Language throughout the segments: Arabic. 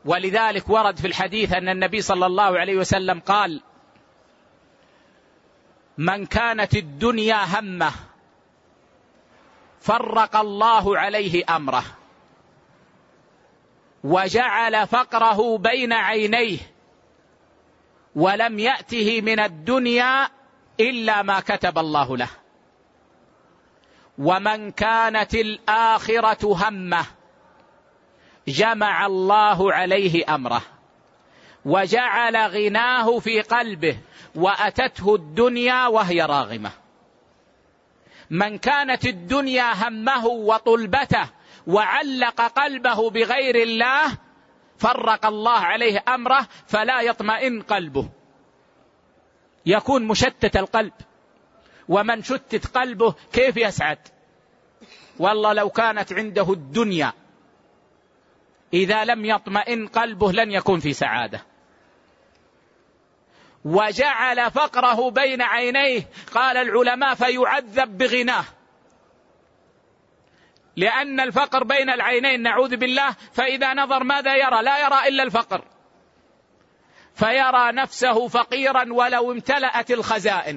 ولذلك ورد في الحديث أن النبي صلى الله عليه وسلم قال: من كانت الدنيا همه فرق الله عليه أمره وجعل فقره بين عينيه ولم يأته من الدنيا إلا ما كتب الله له. ومن كانت الآخرة همه جمع الله عليه أمره وجعل غناه في قلبه وأتته الدنيا وهي راغمة. من كانت الدنيا همه وطلبته وعلق قلبه بغير الله فرق الله عليه أمره فلا يطمئن قلبه، يكون مشتت القلب. ومن شتت قلبه كيف يسعد؟ والله لو كانت عنده الدنيا إذا لم يطمئن قلبه لن يكون في سعادة. وجعل فقره بين عينيه، قال العلماء فيعذب بغناه، لأن الفقر بين العينين نعوذ بالله، فإذا نظر ماذا يرى؟ لا يرى إلا الفقر، فيرى نفسه فقيرا ولو امتلأت الخزائن،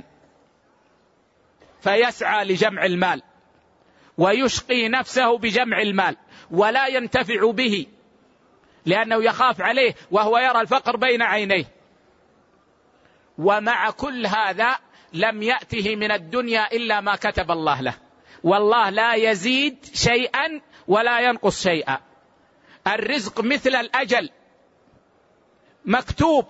فيسعى لجمع المال ويشقي نفسه بجمع المال ولا ينتفع به لأنه يخاف عليه وهو يرى الفقر بين عينيه. ومع كل هذا لم يأته من الدنيا إلا ما كتب الله له، والله لا يزيد شيئا ولا ينقص شيئا. الرزق مثل الأجل مكتوب،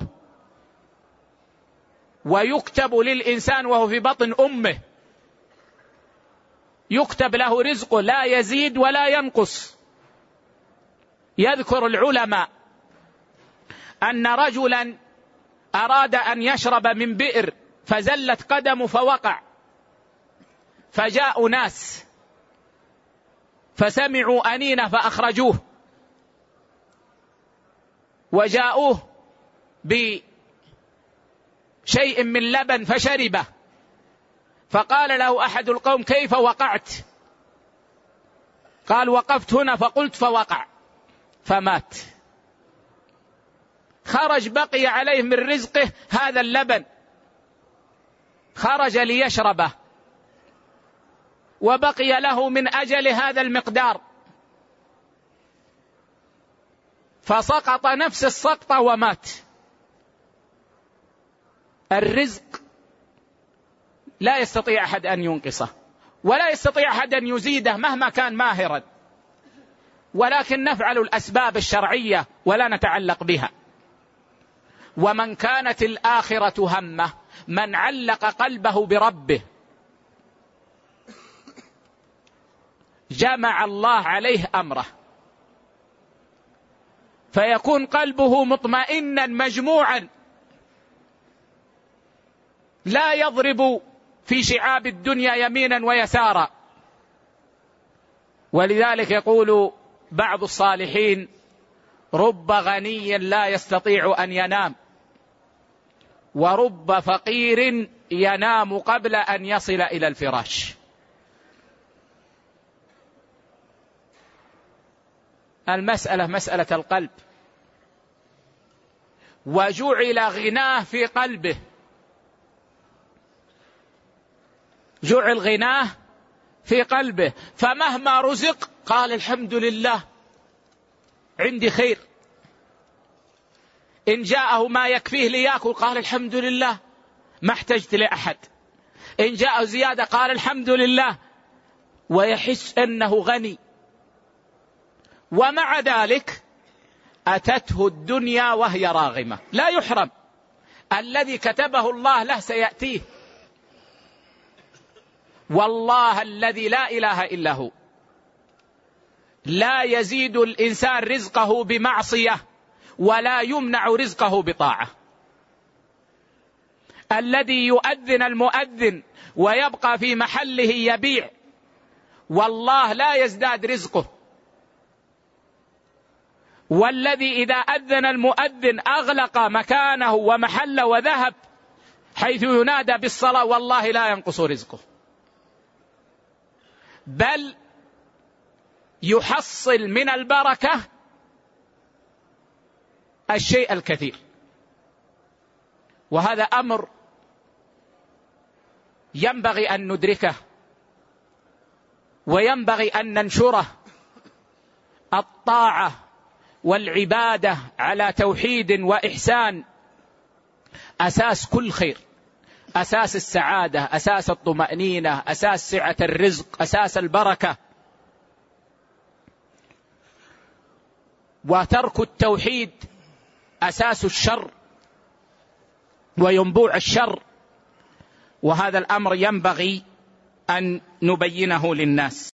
ويكتب للإنسان وهو في بطن أمه، يكتب له رزقه لا يزيد ولا ينقص. يذكر العلماء أن رجلا أراد أن يشرب من بئر فزلت قدمه فوقع، فجاءوا ناس فسمعوا أنينه فأخرجوه، وجاءوه بشيء من لبن فشربه، فقال له أحد القوم: كيف وقعت؟ قال: وقفت هنا فقلت فوقع، فمات. خرج بقي عليه من رزقه هذا اللبن، خرج ليشربه وبقي له من أجل هذا المقدار، فسقط نفس السقطة ومات. الرزق لا يستطيع أحد أن ينقصه ولا يستطيع أحد أن يزيده مهما كان ماهرا، ولكن نفعل الأسباب الشرعية ولا نتعلق بها. ومن كانت الآخرة همه، من علق قلبه بربه جمع الله عليه أمره، فيكون قلبه مطمئنا مجموعا لا يضرب في شعاب الدنيا يمينا ويسارا. ولذلك يقول بعض الصالحين: رب غني لا يستطيع أن ينام، ورب فقير ينام قبل أن يصل إلى الفراش. المسألة مسألة القلب، وجعل غناه في قلبه، جعل غناه في قلبه، فمهما رزق قال: الحمد لله عندي خير. إن جاءه ما يكفيه ليأكل قال: الحمد لله ما احتجت لأحد. إن جاءه زيادة قال: الحمد لله، ويحس أنه غني. ومع ذلك أتته الدنيا وهي راغمة، لا يحرم، الذي كتبه الله له سيأتيه. والله الذي لا إله إلا هو لا يزيد الإنسان رزقه بمعصية ولا يمنع رزقه بطاعة. الذي يؤذن المؤذن ويبقى في محله يبيع، والله لا يزداد رزقه. والذي إذا أذن المؤذن أغلق مكانه ومحله وذهب حيث ينادى بالصلاة، والله لا ينقص رزقه، بل يحصل من البركة الشيء الكثير. وهذا أمر ينبغي أن ندركه، وينبغي أن ننشره. الطاعة والعبادة على توحيد وإحسان أساس كل خير، أساس السعادة، أساس الطمأنينة، أساس سعة الرزق، أساس البركة. وترك التوحيد أساس الشر وينبوع الشر، وهذا الأمر ينبغي أن نبينه للناس.